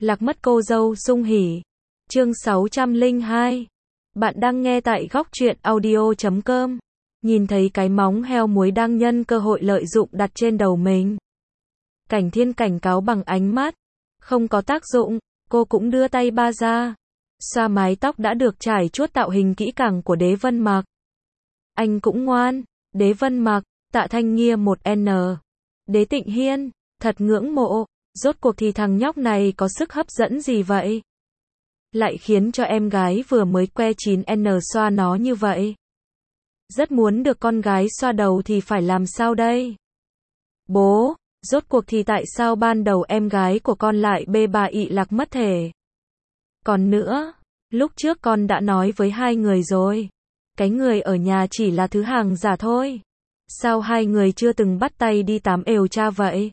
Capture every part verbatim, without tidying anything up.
Lạc mất cô dâu sung hỉ. Chương sáu trăm lẻ hai. Bạn đang nghe tại góc truyện audio chấm com. Nhìn thấy cái móng heo muối đang nhân cơ hội lợi dụng đặt trên đầu mình. Cảnh Thiên cảnh cáo bằng ánh mắt. Không có tác dụng, cô cũng đưa tay ba ra. Xoa mái tóc đã được trải chuốt tạo hình kỹ càng của Đế Vân Mặc. Anh cũng ngoan. Đế Vân Mặc, Tạ Thanh Nghia một N. Đế Tịnh Hiên, thật ngưỡng mộ. Rốt cuộc thì thằng nhóc này có sức hấp dẫn gì vậy? Lại khiến cho em gái vừa mới que chín N xoa nó như vậy. Rất muốn được con gái xoa đầu thì phải làm sao đây? Bố, rốt cuộc thì tại sao ban đầu em gái của con lại bê bà ị lạc mất thể? Còn nữa, lúc trước con đã nói với hai người rồi. Cái người ở nhà chỉ là thứ hàng giả thôi. Sao hai người chưa từng bắt tay đi tắm ều cha vậy?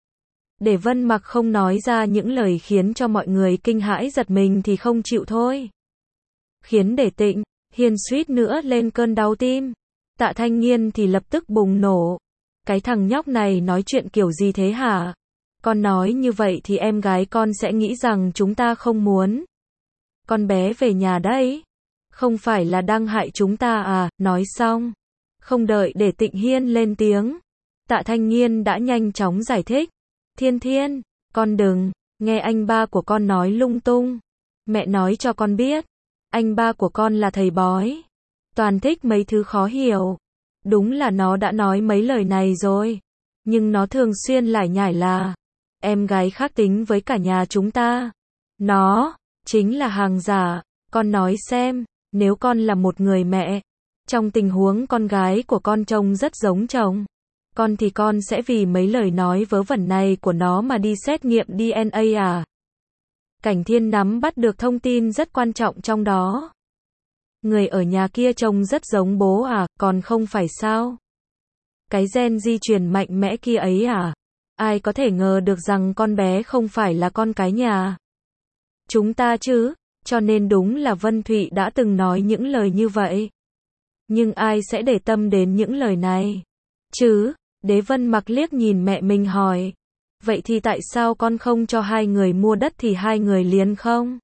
Để Vân Mặc không nói ra những lời khiến cho mọi người kinh hãi giật mình thì không chịu thôi. Khiến để Tịnh Hiên suýt nữa lên cơn đau tim. Tạ Thanh Nghiên thì lập tức bùng nổ. Cái thằng nhóc này nói chuyện kiểu gì thế hả? Con nói như vậy thì em gái con sẽ nghĩ rằng chúng ta không muốn con bé về nhà đấy. Không phải là đang hại chúng ta à? Nói xong, không đợi để Tịnh Hiên lên tiếng, Tạ Thanh Nghiên đã nhanh chóng giải thích. Thiên Thiên, con đừng nghe anh ba của con nói lung tung. Mẹ nói cho con biết, anh ba của con là thầy bói, toàn thích mấy thứ khó hiểu. Đúng là nó đã nói mấy lời này rồi, nhưng nó thường xuyên lải nhải là em gái khác tính với cả nhà chúng ta. Nó chính là hàng giả. Con nói xem, nếu con là một người mẹ, trong tình huống con gái của con trông rất giống chồng, con thì con sẽ vì mấy lời nói vớ vẩn này của nó mà đi xét nghiệm D N A à? Cảnh Thiên nắm bắt được thông tin rất quan trọng trong đó. Người ở nhà kia trông rất giống bố à, còn không phải sao? Cái gen di truyền mạnh mẽ kia ấy à? Ai có thể ngờ được rằng con bé không phải là con cái nhà chúng ta chứ? Cho nên đúng là Vân Thụy đã từng nói những lời như vậy. Nhưng ai sẽ để tâm đến những lời này chứ? Đế Vân Mặc liếc nhìn mẹ mình hỏi. Vậy thì tại sao con không cho hai người mua đất thì hai người liền không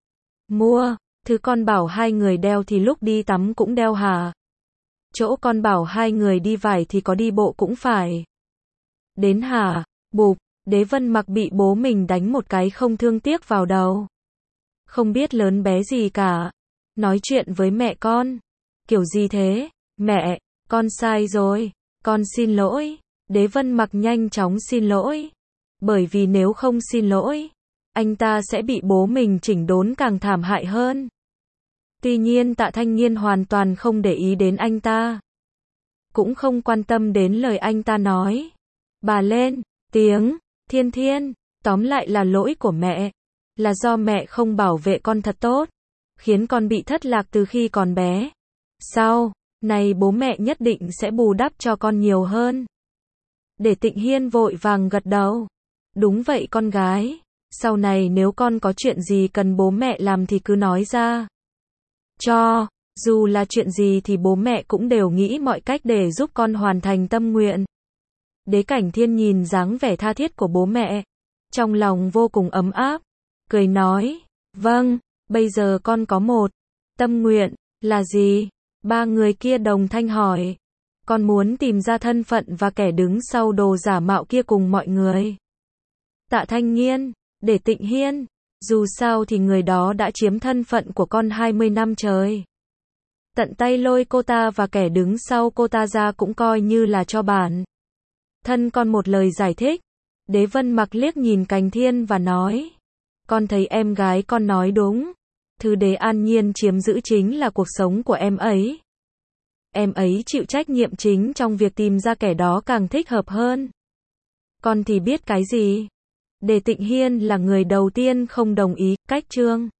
mua? Thứ con bảo hai người đeo thì lúc đi tắm cũng đeo hả? Chỗ con bảo hai người đi vải thì có đi bộ cũng phải đến hả? Bụp, Đế Vân Mặc bị bố mình đánh một cái không thương tiếc vào đầu. Không biết lớn bé gì cả. Nói chuyện với mẹ con kiểu gì thế? Mẹ, con sai rồi. Con xin lỗi. Đế Vân Mặc nhanh chóng xin lỗi. Bởi vì nếu không xin lỗi, anh ta sẽ bị bố mình chỉnh đốn càng thảm hại hơn. Tuy nhiên Tạ Thanh Nghiên hoàn toàn không để ý đến anh ta. Cũng không quan tâm đến lời anh ta nói. Bà lên tiếng, Thiên Thiên, tóm lại là lỗi của mẹ. Là do mẹ không bảo vệ con thật tốt, khiến con bị thất lạc từ khi còn bé. Sau này bố mẹ nhất định sẽ bù đắp cho con nhiều hơn. Để Tịnh Hiên vội vàng gật đầu. Đúng vậy con gái. Sau này nếu con có chuyện gì cần bố mẹ làm thì cứ nói ra. Cho dù là chuyện gì thì bố mẹ cũng đều nghĩ mọi cách để giúp con hoàn thành tâm nguyện. Đế Cảnh Thiên nhìn dáng vẻ tha thiết của bố mẹ, trong lòng vô cùng ấm áp, cười nói, vâng, bây giờ con có một tâm nguyện. Là gì? Ba người kia đồng thanh hỏi. Con muốn tìm ra thân phận và kẻ đứng sau đồ giả mạo kia cùng mọi người. Tạ Thanh Nghiên, để Tịnh Hiên, dù sao thì người đó đã chiếm thân phận của con hai mươi năm trời. Tận tay lôi cô ta và kẻ đứng sau cô ta ra cũng coi như là cho bản thân con một lời giải thích. Đế Vân Mặc liếc nhìn Cảnh Thiên và nói, con thấy em gái con nói đúng. Thứ Đế an nhiên chiếm giữ chính là cuộc sống của em ấy. Em ấy chịu trách nhiệm chính trong việc tìm ra kẻ đó càng thích hợp hơn. Con thì biết cái gì? Đề Tịnh Hiên là người đầu tiên không đồng ý cách Trương